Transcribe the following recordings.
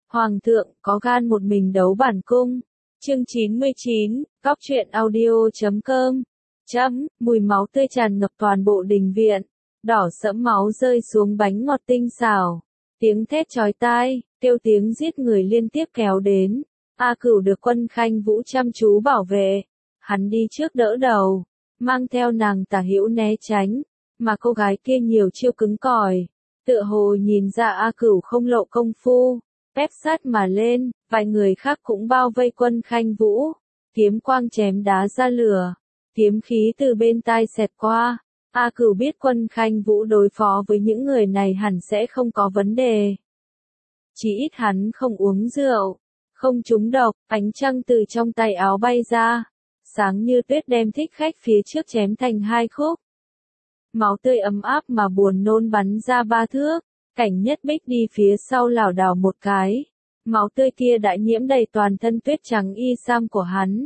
Hoàng thượng có gan một mình đấu bản cung. Chương 99, Cóc truyện audio.com. Mùi máu tươi tràn ngập toàn bộ đình viện, đỏ sẫm máu rơi xuống bánh ngọt tinh xảo. Tiếng thét chói tai, kêu tiếng giết người liên tiếp kéo đến. A Cửu được Quân Khanh Vũ chăm chú bảo vệ. Hắn đi trước đỡ đầu, mang theo nàng tả hữu né tránh, mà cô gái kia nhiều chiêu cứng cỏi, tựa hồ nhìn ra A Cửu không lộ công phu, ép sát mà lên, vài người khác cũng bao vây Quân Khanh Vũ, kiếm quang chém đá ra lửa, kiếm khí từ bên tai xẹt qua. A Cửu biết Quân Khanh Vũ đối phó với những người này hẳn sẽ không có vấn đề. Chỉ ít hắn không uống rượu, không trúng độc, ánh trăng từ trong tay áo bay ra, sáng như tuyết đem thích khách phía trước chém thành hai khúc. Máu tươi ấm áp mà buồn nôn bắn ra 3 thước, Cảnh Nhất Bích đi phía sau lảo đảo một cái, máu tươi kia đã nhiễm đầy toàn thân tuyết trắng y sam của hắn.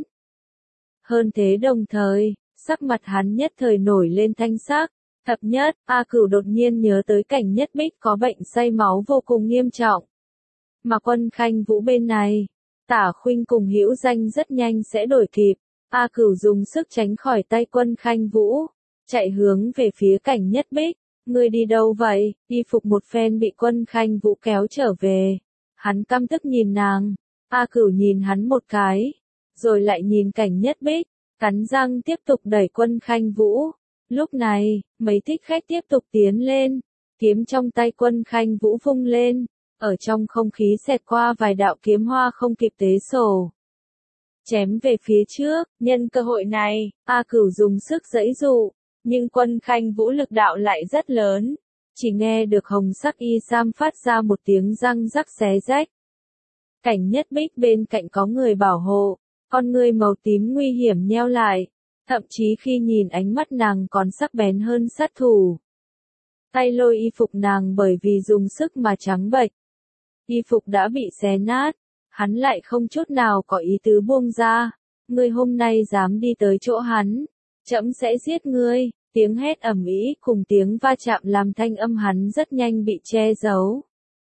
Hơn thế đồng thời, sắc mặt hắn nhất thời nổi lên thanh sắc. Thập nhất, A Cửu đột nhiên nhớ tới Cảnh Nhất Bích có bệnh say máu vô cùng nghiêm trọng. Mà Quân Khanh Vũ bên này, Tả Khuynh cùng Hữu Danh rất nhanh sẽ đổi kịp. A Cửu dùng sức tránh khỏi tay Quân Khanh Vũ, chạy hướng về phía Cảnh Nhất Bích. Ngươi đi đâu vậy? Y phục một phen bị Quân Khanh Vũ kéo trở về. Hắn căm tức nhìn nàng. A Cửu nhìn hắn một cái, rồi lại nhìn Cảnh Nhất Bích, cắn răng tiếp tục đẩy Quân Khanh Vũ. Lúc này, mấy thích khách tiếp tục tiến lên, kiếm trong tay Quân Khanh Vũ vung lên, ở trong không khí xẹt qua vài đạo kiếm hoa không kịp tế sổ. Chém về phía trước, nhân cơ hội này, A Cửu dùng sức giãy giụa, nhưng Quân Khanh Vũ lực đạo lại rất lớn, chỉ nghe được hồng sắc y sam phát ra một tiếng răng rắc xé rách. Cảnh Nhất Bích bên cạnh có người bảo hộ, con ngươi màu tím nguy hiểm nheo lại, thậm chí khi nhìn ánh mắt nàng còn sắc bén hơn sát thủ. Tay lôi y phục nàng bởi vì dùng sức mà trắng bệch. Y phục đã bị xé nát, hắn lại không chút nào có ý tứ buông ra. Ngươi hôm nay dám đi tới chỗ hắn, trẫm sẽ giết ngươi. Tiếng hét ầm ĩ cùng tiếng va chạm làm thanh âm hắn rất nhanh bị che giấu.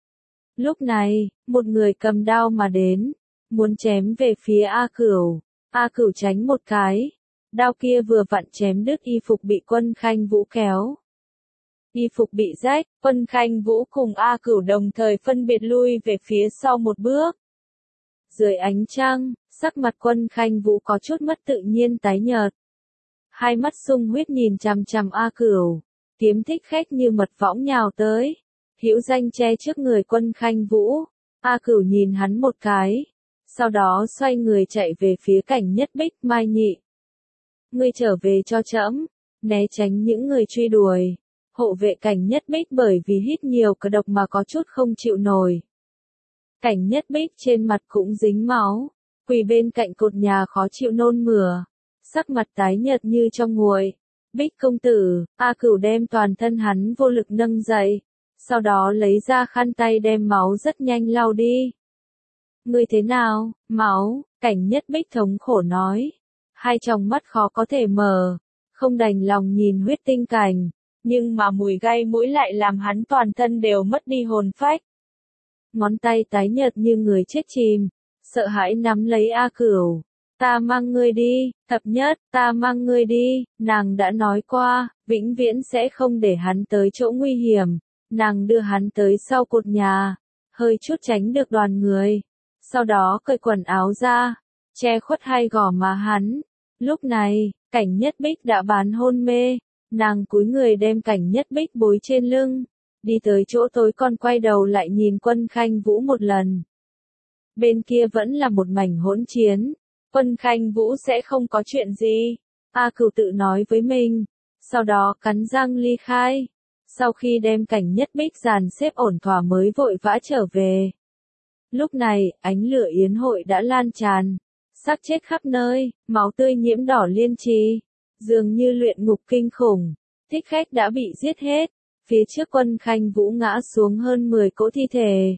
Lúc này, một người cầm đao mà đến, muốn chém về phía A Cửu. A Cửu tránh một cái, đao kia vừa vặn chém đứt y phục bị Quân Khanh Vũ kéo. Y phục bị rách, Quân Khanh Vũ cùng A Cửu đồng thời phân biệt lui về phía sau một bước. Dưới ánh trăng, sắc mặt Quân Khanh Vũ có chút mất tự nhiên tái nhợt. Hai mắt sung huyết nhìn chằm chằm A Cửu, kiếm thích khách như mật võng nhào tới. Hữu Danh che trước người Quân Khanh Vũ, A Cửu nhìn hắn một cái, sau đó xoay người chạy về phía Cảnh Nhất Bích. Mai Nhị, ngươi trở về cho trẫm, né tránh những người truy đuổi. Hộ vệ Cảnh Nhất Bích bởi vì hít nhiều cả độc mà có chút không chịu nổi. Cảnh Nhất Bích trên mặt cũng dính máu, quỳ bên cạnh cột nhà khó chịu nôn mửa, sắc mặt tái nhợt như trong nguội. Bích công tử, A Cửu đem toàn thân hắn vô lực nâng dậy, sau đó lấy ra khăn tay đem máu rất nhanh lau đi. Ngươi thế nào? Máu, Cảnh Nhất Bích thống khổ nói. Hai tròng mắt khó có thể mở, không đành lòng nhìn huyết tinh cảnh, nhưng mà mùi gai mũi lại làm hắn toàn thân đều mất đi hồn phách. Ngón tay tái nhợt như người chết chìm, sợ hãi nắm lấy A Cửu. Ta mang ngươi đi, Thập Nhất, ta mang ngươi đi. Nàng đã nói qua, vĩnh viễn sẽ không để hắn tới chỗ nguy hiểm. Nàng đưa hắn tới sau cột nhà, hơi chút tránh được đoàn người, sau đó cởi quần áo ra, che khuất hai gò má hắn. Lúc này, Cảnh Nhất Bích đã bán hôn mê, nàng cúi người đem Cảnh Nhất Bích bối trên lưng, đi tới chỗ tối còn quay đầu lại nhìn Quân Khanh Vũ một lần. Bên kia vẫn là một mảnh hỗn chiến, Quân Khanh Vũ sẽ không có chuyện gì, A Cửu tự nói với mình, sau đó cắn răng ly khai. Sau khi đem Cảnh Nhất Bích dàn xếp ổn thỏa mới vội vã trở về. Lúc này, ánh lửa yến hội đã lan tràn, xác chết khắp nơi, máu tươi nhiễm đỏ liên trì, dường như luyện ngục kinh khủng. Thích khách đã bị giết hết, phía trước Quân Khanh Vũ ngã xuống hơn 10 cỗ thi thể,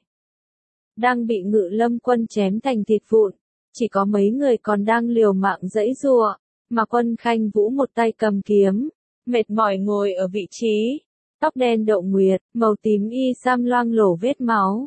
đang bị Ngự Lâm quân chém thành thịt vụn, chỉ có mấy người còn đang liều mạng giãy giụa, mà Quân Khanh Vũ một tay cầm kiếm, mệt mỏi ngồi ở vị trí. Tóc đen đậu nguyệt, màu tím y sam loang lổ vết máu.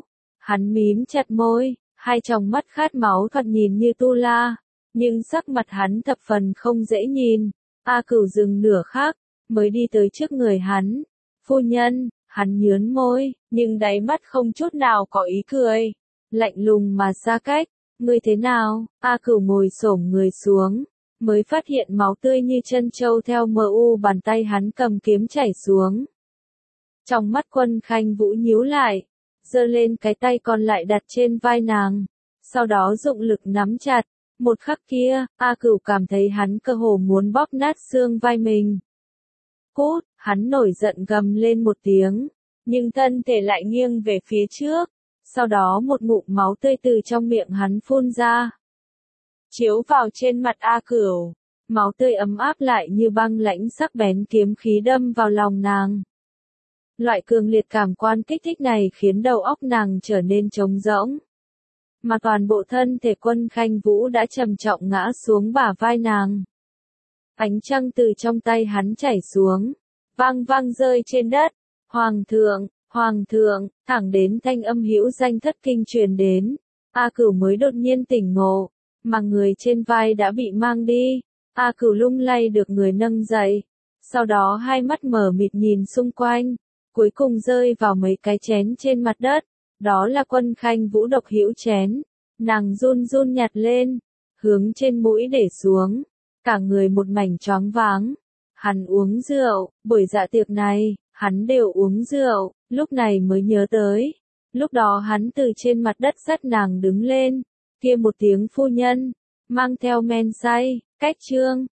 Hắn mím chặt môi, hai tròng mắt khát máu thoạt nhìn như tu la, nhưng sắc mặt hắn thập phần không dễ nhìn. A Cửu dừng nửa khắc, mới đi tới trước người hắn. Phu nhân, hắn nhướn môi, nhưng đáy mắt không chút nào có ý cười, lạnh lùng mà xa cách. Ngươi thế nào? A Cửu ngồi xổm người xuống, mới phát hiện máu tươi như chân trâu theo bàn tay hắn cầm kiếm chảy xuống. Trong mắt Quân Khanh Vũ nhíu lại, giơ lên cái tay còn lại đặt trên vai nàng, sau đó dụng lực nắm chặt. Một khắc kia, A Cửu cảm thấy hắn cơ hồ muốn bóp nát xương vai mình. Cút, hắn nổi giận gầm lên một tiếng, nhưng thân thể lại nghiêng về phía trước, sau đó một ngụm máu tươi từ trong miệng hắn phun ra. Chiếu vào trên mặt A Cửu, máu tươi ấm áp lại như băng lãnh sắc bén kiếm khí đâm vào lòng nàng. Loại cường liệt cảm quan kích thích này khiến đầu óc nàng trở nên trống rỗng. Mà toàn bộ thân thể Quân Khanh Vũ đã trầm trọng ngã xuống bả vai nàng. Ánh trăng từ trong tay hắn chảy xuống, vang vang rơi trên đất. Hoàng thượng, thẳng đến thanh âm hữu danh thất kinh truyền đến. A Cửu mới đột nhiên tỉnh ngộ, mà người trên vai đã bị mang đi. A Cửu lung lay được người nâng dậy, sau đó hai mắt mở mịt nhìn xung quanh, cuối cùng rơi vào mấy cái chén trên mặt đất. Đó là Quân Khanh Vũ độc hữu chén. Nàng run run nhặt lên, hướng trên mũi để xuống, cả người một mảnh choáng váng. Hắn uống rượu, buổi dạ tiệc này, hắn đều uống rượu, lúc này mới nhớ tới. Lúc đó hắn từ trên mặt đất dắt nàng đứng lên, kia một tiếng phu nhân, mang theo men say, cách chương.